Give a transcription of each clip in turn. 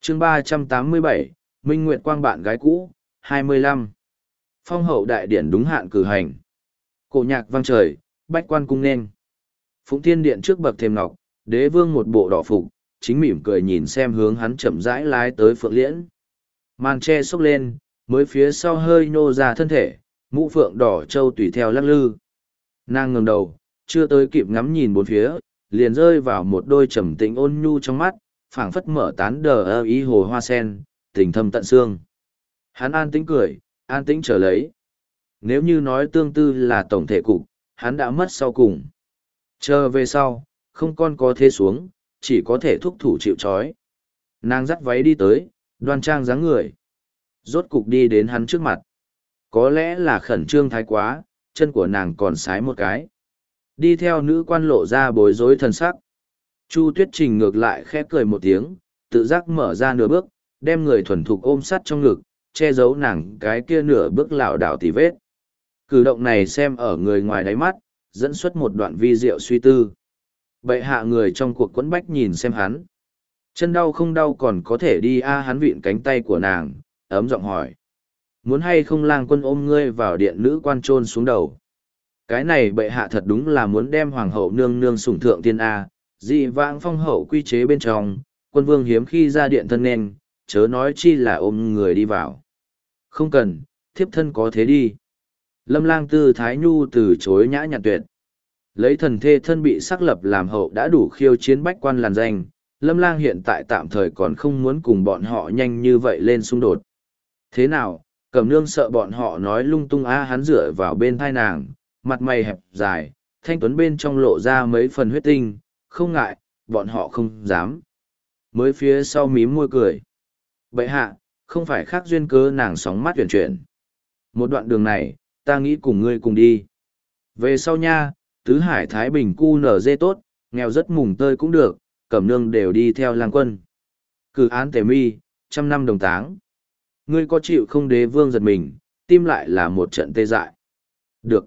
chương 387, Minh Nguyệt Quang bạn gái cũ, 25. Phong hậu đại điển đúng hạn cử hành. Cổ nhạc vang trời, bách quan cung nên. Phụng Thiên Điện trước bậc thềm ngọc, đế vương một bộ đỏ phục, chính mỉm cười nhìn xem hướng hắn chậm rãi lái tới Phượng Liễn. Màn che xốc lên, mới phía sau hơi nhô ra thân thể, mũ phượng đỏ trâu tùy theo lắc lư. Nàng ngẩng đầu, chưa tới kịp ngắm nhìn bốn phía, liền rơi vào một đôi trầm tĩnh ôn nhu trong mắt, phảng phất mở tán đờ ơ ý hồ hoa sen, tình thâm tận xương. Hắn an tĩnh cười, an tĩnh trở lấy. Nếu như nói tương tư là tổng thể cục, hắn đã mất sau cùng. Chờ về sau, không con có thế xuống, chỉ có thể thúc thủ chịu trói. Nàng dắt váy đi tới, đoan trang dáng người. Rốt cục đi đến hắn trước mặt. Có lẽ là khẩn trương thái quá, chân của nàng còn sái một cái. Đi theo nữ quan lộ ra bối rối thần sắc. Chu Tuyết Trình ngược lại khẽ cười một tiếng, tự giác mở ra nửa bước, đem người thuần thục ôm sát trong ngực, che giấu nàng cái kia nửa bước lảo đảo tỉ vết. Cử động này xem ở người ngoài đáy mắt, dẫn xuất một đoạn vi diệu suy tư. Bệ hạ người trong cuộc quẫn bách nhìn xem hắn. Chân đau không đau còn có thể đi hắn vịn cánh tay của nàng, ấm giọng hỏi. Muốn hay không lang quân ôm ngươi vào điện nữ quan trôn xuống đầu. Cái này bệ hạ thật đúng là muốn đem hoàng hậu nương nương sủng thượng tiên dị vãng phong hậu quy chế bên trong, quân vương hiếm khi ra điện thân nên, chớ nói chi là ôm người đi vào. Không cần, thiếp thân có thế đi. Lâm lang tư thái nhu từ chối nhã nhặn tuyệt. Lấy thần thê thân bị xác lập làm hậu đã đủ khiêu chiến bách quan làn danh, Lâm lang hiện tại tạm thời còn không muốn cùng bọn họ nhanh như vậy lên xung đột. Thế nào, Cẩm nương sợ bọn họ nói lung tung hắn dựa vào bên thai nàng, mặt mày hẹp dài, thanh tuấn bên trong lộ ra mấy phần huyết tinh, không ngại, bọn họ không dám. Mới phía sau mím môi cười. Bệ hạ, không phải khác duyên cớ nàng sóng mắt chuyển chuyển. Một đoạn đường này, ta nghĩ cùng ngươi cùng đi. Về sau nha, tứ hải Thái Bình cu nở dê tốt, nghèo rất mùng tơi cũng được, Cẩm nương đều đi theo lang quân. Cử án tề mi, 100 năm đồng táng. Ngươi có chịu không? Đế vương giật mình, tim lại là một trận tê dại. Được.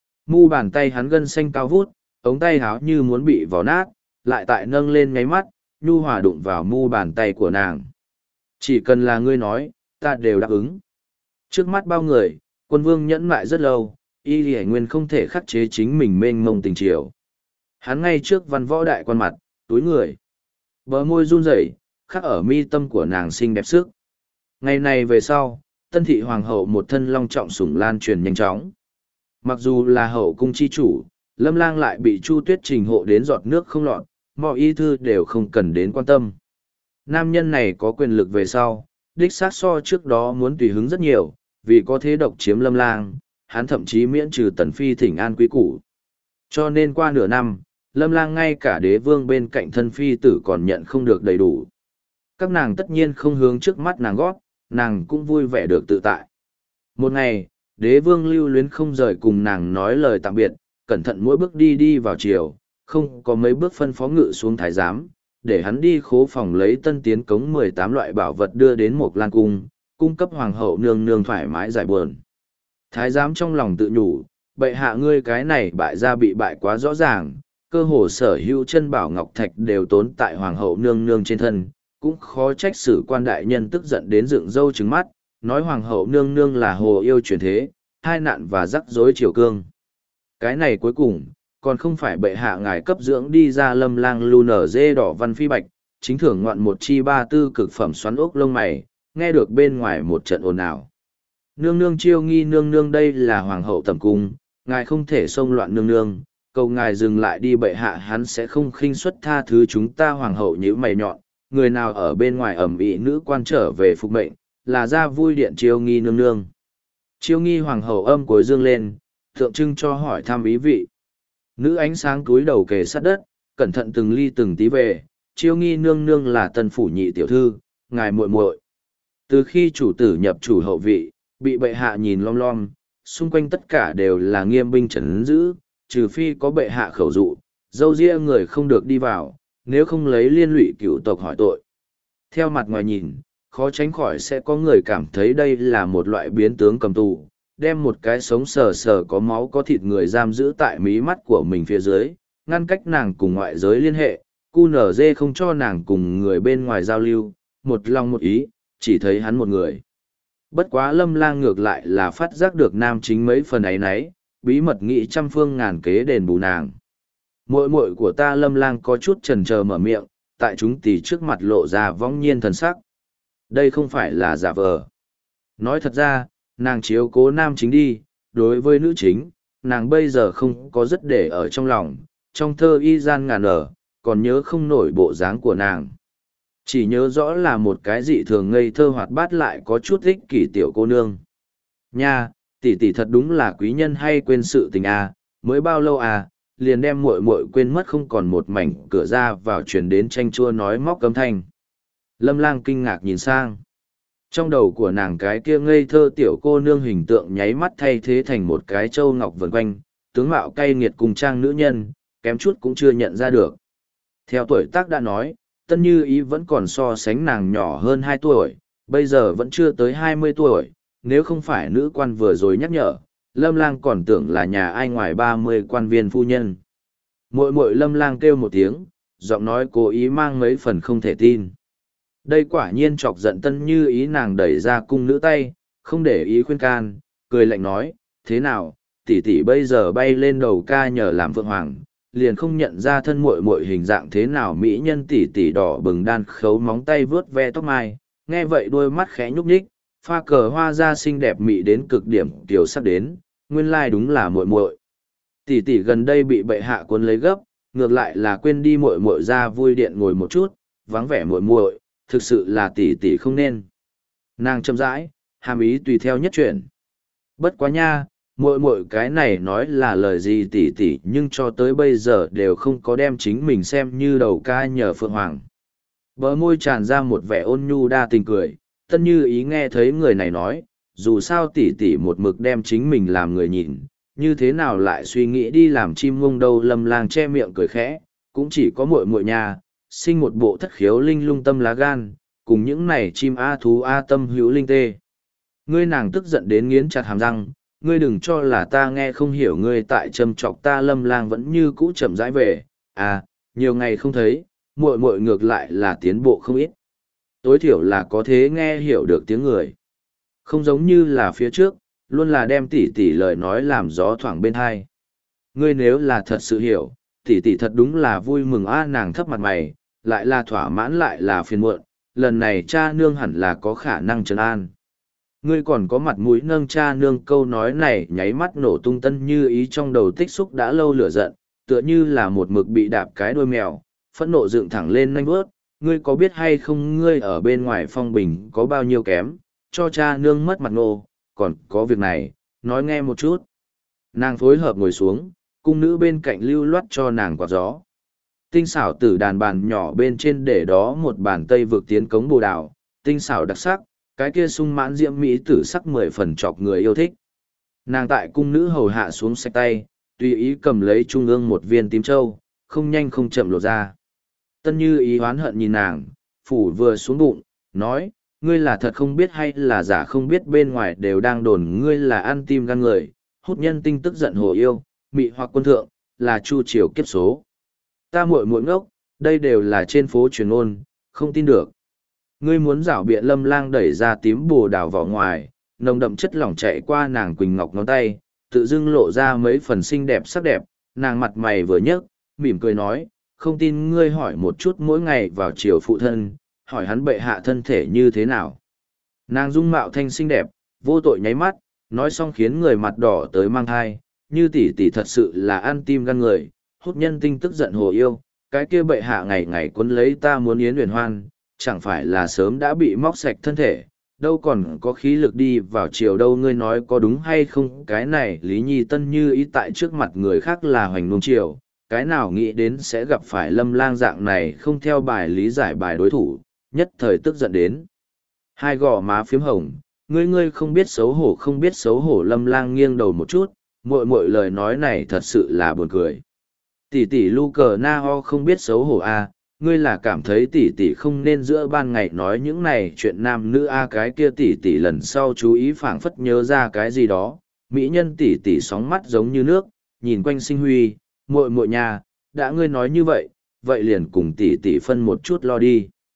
Mu bàn tay hắn gân xanh cao vút, ống tay háo như muốn bị vò nát, lại tại nâng lên ngáy mắt, nhu hòa đụng vào mu bàn tay của nàng. Chỉ cần là ngươi nói, ta đều đáp ứng. Trước mắt bao người, quân vương nhẫn mại rất lâu, y lì nguyên không thể khắc chế chính mình mênh mông tình chiều. Hắn ngay trước văn võ đại quan mặt, túi người. Bờ môi run rẩy, khắc ở mi tâm của nàng xinh đẹp sức. Ngày này về sau, tân thị hoàng hậu một thân long trọng sủng lan truyền nhanh chóng. Mặc dù là hậu cung chi chủ, Lâm lang lại bị Chu Tuyết Trình hộ đến giọt nước không lọt, mọi y thư đều không cần đến quan tâm. Nam nhân này có quyền lực về sau, đích xác so trước đó muốn tùy hứng rất nhiều, vì có thế độc chiếm Lâm lang, hắn thậm chí miễn trừ tần phi thỉnh an quý củ. Cho nên qua nửa năm, Lâm lang ngay cả đế vương bên cạnh thân phi tử còn nhận không được đầy đủ. Các nàng tất nhiên không hướng trước mắt nàng gót, nàng cũng vui vẻ được tự tại. Một ngày, đế vương lưu luyến không rời cùng nàng nói lời tạm biệt, cẩn thận mỗi bước đi vào chiều, không có mấy bước phân phó ngự xuống thái giám, để hắn đi khố phòng lấy tân tiến cống 18 loại bảo vật đưa đến một lan cung, cung cấp hoàng hậu nương nương thoải mái giải buồn. Thái giám trong lòng tự nhủ, bệ hạ ngươi cái này bại ra bị bại quá rõ ràng, cơ hồ sở hữu chân bảo ngọc thạch đều tốn tại hoàng hậu nương nương trên thân, cũng khó trách sử quan đại nhân tức giận đến dựng râu trứng mắt, nói hoàng hậu nương nương là hồ yêu truyền thế, hai nạn và rắc rối triều cương. Cái này cuối cùng, còn không phải bệ hạ ngài cấp dưỡng đi ra Lâm lang lưu nở dê đỏ văn phi bạch, chính thưởng ngoạn một chi ba tư cực phẩm xoắn ốc lông mày, nghe được bên ngoài một trận ồn ào. Nương nương chiêu nghi nương nương đây là hoàng hậu tầm cung, ngài không thể xông loạn nương nương, cầu ngài dừng lại đi bệ hạ hắn sẽ không khinh suất tha thứ chúng ta hoàng hậu nhíu mày nhọn, người nào ở bên ngoài ẩm ĩ nữ quan trở về phục mệnh, là ra vui điện chiêu nghi nương nương. Chiêu nghi hoàng hậu âm cối dương lên, tượng trưng cho hỏi thăm ý vị. Nữ ánh sáng túi đầu kề sát đất, cẩn thận từng ly từng tí về, chiêu nghi nương nương là tân phủ nhị tiểu thư, ngài muội muội. Từ khi chủ tử nhập chủ hậu vị, bị bệ hạ nhìn lom lom, xung quanh tất cả đều là nghiêm binh trấn giữ, trừ phi có bệ hạ khẩu dụ, dâu ria người không được đi vào, nếu không lấy liên lụy cựu tộc hỏi tội. Theo mặt ngoài nhìn, khó tránh khỏi sẽ có người cảm thấy đây là một loại biến tướng cầm tù, đem một cái sống sờ sờ có máu có thịt người giam giữ tại mí mắt của mình phía dưới, ngăn cách nàng cùng ngoại giới liên hệ, QNZ không cho nàng cùng người bên ngoài giao lưu, một lòng một ý, chỉ thấy hắn một người. Bất quá Lâm Lang ngược lại là phát giác được nam chính mấy phần ấy nấy, bí mật nghĩ trăm phương ngàn kế đền bù nàng. Muội muội của ta Lâm Lang có chút chần chờ mở miệng, tại chúng tỷ trước mặt lộ ra vong nhiên thần sắc. Đây không phải là giả vờ. Nói thật ra, nàng chiếu cố nam chính đi, đối với nữ chính, nàng bây giờ không có rất để ở trong lòng, trong thơ y gian ngàn ở, còn nhớ không nổi bộ dáng của nàng. Chỉ nhớ rõ là một cái dị thường ngây thơ hoạt bát lại có chút ích kỷ tiểu cô nương. Nha, tỷ tỷ thật đúng là quý nhân hay quên sự tình à, mới bao lâu à, liền đem muội muội quên mất không còn một mảnh cửa ra vào truyền đến tranh chua nói móc cấm thanh. Lâm Lang kinh ngạc nhìn sang. Trong đầu của nàng cái kia ngây thơ tiểu cô nương hình tượng nháy mắt thay thế thành một cái châu ngọc vần quanh, tướng mạo cay nghiệt cùng trang nữ nhân, kém chút cũng chưa nhận ra được. Theo tuổi tác đã nói, Tân Như Ý vẫn còn so sánh nàng nhỏ hơn 2 tuổi, bây giờ vẫn chưa tới 20 tuổi, nếu không phải nữ quan vừa rồi nhắc nhở, Lâm Lang còn tưởng là nhà ai ngoài 30 quan viên phu nhân. Muội muội Lâm Lang kêu một tiếng, giọng nói cố ý mang mấy phần không thể tin. Đây quả nhiên chọc giận Tân Như Ý, nàng đẩy ra cung nữ tay, không để ý khuyên can, cười lạnh nói, thế nào, tỷ tỷ bây giờ bay lên đầu ca nhờ làm phượng hoàng, liền không nhận ra thân muội muội hình dạng thế nào. Mỹ nhân tỷ tỷ đỏ bừng đan khấu móng tay vướt ve tóc mai, nghe vậy đôi mắt khẽ nhúc nhích, pha cờ hoa da xinh đẹp mị đến cực điểm tiểu sắc đến, nguyên lai đúng là muội muội. Tỷ tỷ gần đây bị bệ hạ cuốn lấy gấp, ngược lại là quên đi muội muội ra vui điện ngồi một chút, vắng vẻ muội muội, thực sự là tỷ tỷ không nên. Nàng chậm rãi, hàm ý tùy theo nhất chuyển. Bất quá nha, muội muội cái này nói là lời gì tỷ tỷ, nhưng cho tới bây giờ đều không có đem chính mình xem như đầu ca nhờ phượng hoàng. Bờ môi tràn ra một vẻ ôn nhu đa tình cười, Tân Như Ý nghe thấy người này nói, dù sao tỷ tỷ một mực đem chính mình làm người nhìn, như thế nào lại suy nghĩ đi làm chim ngông đâu. Lâm Lang che miệng cười khẽ, cũng chỉ có muội muội nhà, sinh một bộ thất khiếu linh lung tâm lá gan, cùng những này chim a thú a tâm hữu linh tê. Ngươi nàng tức giận đến nghiến chặt hàm răng, ngươi đừng cho là ta nghe không hiểu ngươi tại châm chọc ta. Lâm Lang vẫn như cũ chậm rãi về, à, nhiều ngày không thấy, muội muội ngược lại là tiến bộ không ít. Tối thiểu là có thế nghe hiểu được tiếng người. Không giống như là phía trước, luôn là đem tỷ tỷ lời nói làm gió thoảng bên tai. Ngươi nếu là thật sự hiểu, tỷ tỷ thật đúng là vui mừng a. Nàng thấp mặt mày, lại là thỏa mãn lại là phiền muộn, lần này cha nương hẳn là có khả năng trấn an. Ngươi còn có mặt mũi nâng cha nương, câu nói này nháy mắt nổ tung Tân Như Ý trong đầu tích xúc đã lâu lửa giận, tựa như là một mực bị đạp cái đuôi mèo, phẫn nộ dựng thẳng lên nanh bước. Ngươi có biết hay không, ngươi ở bên ngoài phong bình có bao nhiêu kém, cho cha nương mất mặt nô, còn có việc này, nói nghe một chút. Nàng phối hợp ngồi xuống, cung nữ bên cạnh lưu loát cho nàng quạt gió. Tinh xảo tử đàn bàn nhỏ bên trên để đó một bàn tây vượt tiến cống bồ đào, tinh xảo đặc sắc, cái kia sung mãn diễm mỹ tử sắc 10 phần chọc người yêu thích. Nàng tại cung nữ hầu hạ xuống xách tay, tùy ý cầm lấy trung ương một viên tím châu, không nhanh không chậm lột ra. Tân Như Ý hoán hận nhìn nàng, phủ vừa xuống bụng, nói, ngươi là thật không biết hay là giả không biết, bên ngoài đều đang đồn ngươi là ăn tim gan người, hút nhân tinh tức giận hồ yêu, mị hoặc quân thượng, là chu triều kiếp số. Ta muội muội ngốc, đây đều là trên phố truyền ngôn, không tin được. Ngươi muốn giảo biện. Lâm Lang đẩy ra tím bồ đào vỏ ngoài, nồng đậm chất lỏng chạy qua nàng quỳnh ngọc ngón tay, tự dưng lộ ra mấy phần xinh đẹp sắc đẹp. Nàng mặt mày vừa nhấc, mỉm cười nói, không tin ngươi hỏi một chút mỗi ngày vào chiều phụ thân, hỏi hắn bệ hạ thân thể như thế nào. Nàng dung mạo thanh xinh đẹp, vô tội nháy mắt, nói xong khiến người mặt đỏ tới mang thai, như tỷ tỷ thật sự là ăn tim gan người, hút nhân tinh tức giận hồ yêu, cái kia bệ hạ ngày ngày quấn lấy ta muốn yến huyền hoan, chẳng phải là sớm đã bị móc sạch thân thể, đâu còn có khí lực đi vào chiều đâu. Ngươi nói có đúng hay không? Cái này Lý Nhi Tân Như Ý tại trước mặt người khác là hoành nung chiều, cái nào nghĩ đến sẽ gặp phải Lâm Lang dạng này không theo bài lý giải bài đối thủ, nhất thời tức giận đến. Hai gò má phiếm hồng, ngươi không biết xấu hổ không biết xấu hổ. Lâm Lang nghiêng đầu một chút, muội muội lời nói này thật sự là buồn cười. Tỷ tỷ lu cờ na ho không biết xấu hổ a, ngươi là cảm thấy tỷ tỷ không nên giữa ban ngày nói những này chuyện nam nữ a. Cái kia tỷ tỷ lần sau chú ý phảng phất nhớ ra cái gì đó, mỹ nhân tỷ tỷ sóng mắt giống như nước, nhìn quanh sinh huy, muội muội nhà, đã ngươi nói như vậy, vậy liền cùng tỷ tỷ phân một chút lo đi.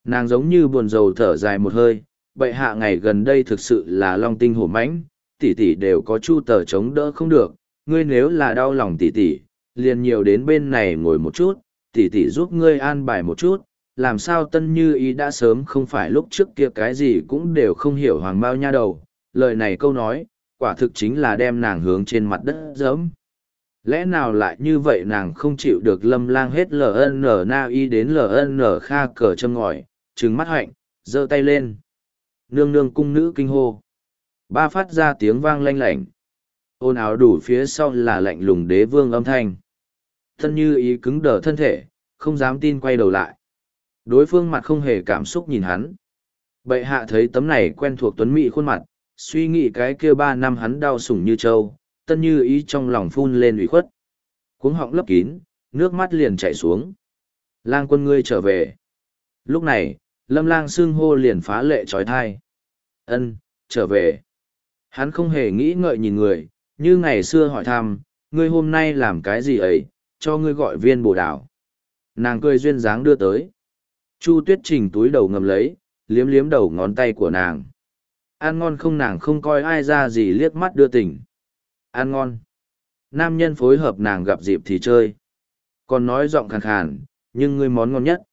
Nàng giống như buồn rầu thở dài một hơi, bệ hạ ngày gần đây thực sự là long tinh hổ mãnh, tỷ tỷ đều có chu tờ chống đỡ không được, ngươi nếu là đau lòng tỷ tỷ, liền nhiều đến bên này ngồi một chút, tỷ tỷ giúp ngươi an bài một chút, làm sao Tân Như Ý đã sớm không phải lúc trước kia cái gì cũng đều không hiểu hoàng bao nha đầu, lời này câu nói, quả thực chính là đem nàng hướng trên mặt đất giẫm. Lẽ nào lại như vậy nàng không chịu được Lâm Lang hết LN Na Y đến LN Kha cờ châm ngòi, trừng mắt hạnh, giơ tay lên. Nương nương cung nữ kinh hô. Ba phát ra tiếng vang lanh lảnh. Ồn ào đủ phía sau là lạnh lùng đế vương âm thanh. Tân Như Ý cứng đờ thân thể, không dám tin quay đầu lại. Đối phương mặt không hề cảm xúc nhìn hắn. Bệ hạ thấy tấm này quen thuộc tuấn mỹ khuôn mặt, suy nghĩ cái kia 3 năm hắn đau sủng như trâu, Tân Như Ý trong lòng phun lên ủy khuất. Cuống họng lấp kín, nước mắt liền chảy xuống. Lang quân ngươi trở về. Lúc này, Lâm Lang xưng hô liền phá lệ trói thai. Ân, trở về. Hắn không hề nghĩ ngợi nhìn người, như ngày xưa hỏi thăm, ngươi hôm nay làm cái gì ấy, cho ngươi gọi viên bồ đào. Nàng cười duyên dáng đưa tới. Chu Tuyết Trình túi đầu ngầm lấy, liếm liếm đầu ngón tay của nàng. Ăn ngon không, nàng không coi ai ra gì liếc mắt đưa tình. Ăn ngon. Nam nhân phối hợp nàng gặp dịp thì chơi. Còn nói giọng khàn khàn, nhưng ngươi món ngon nhất.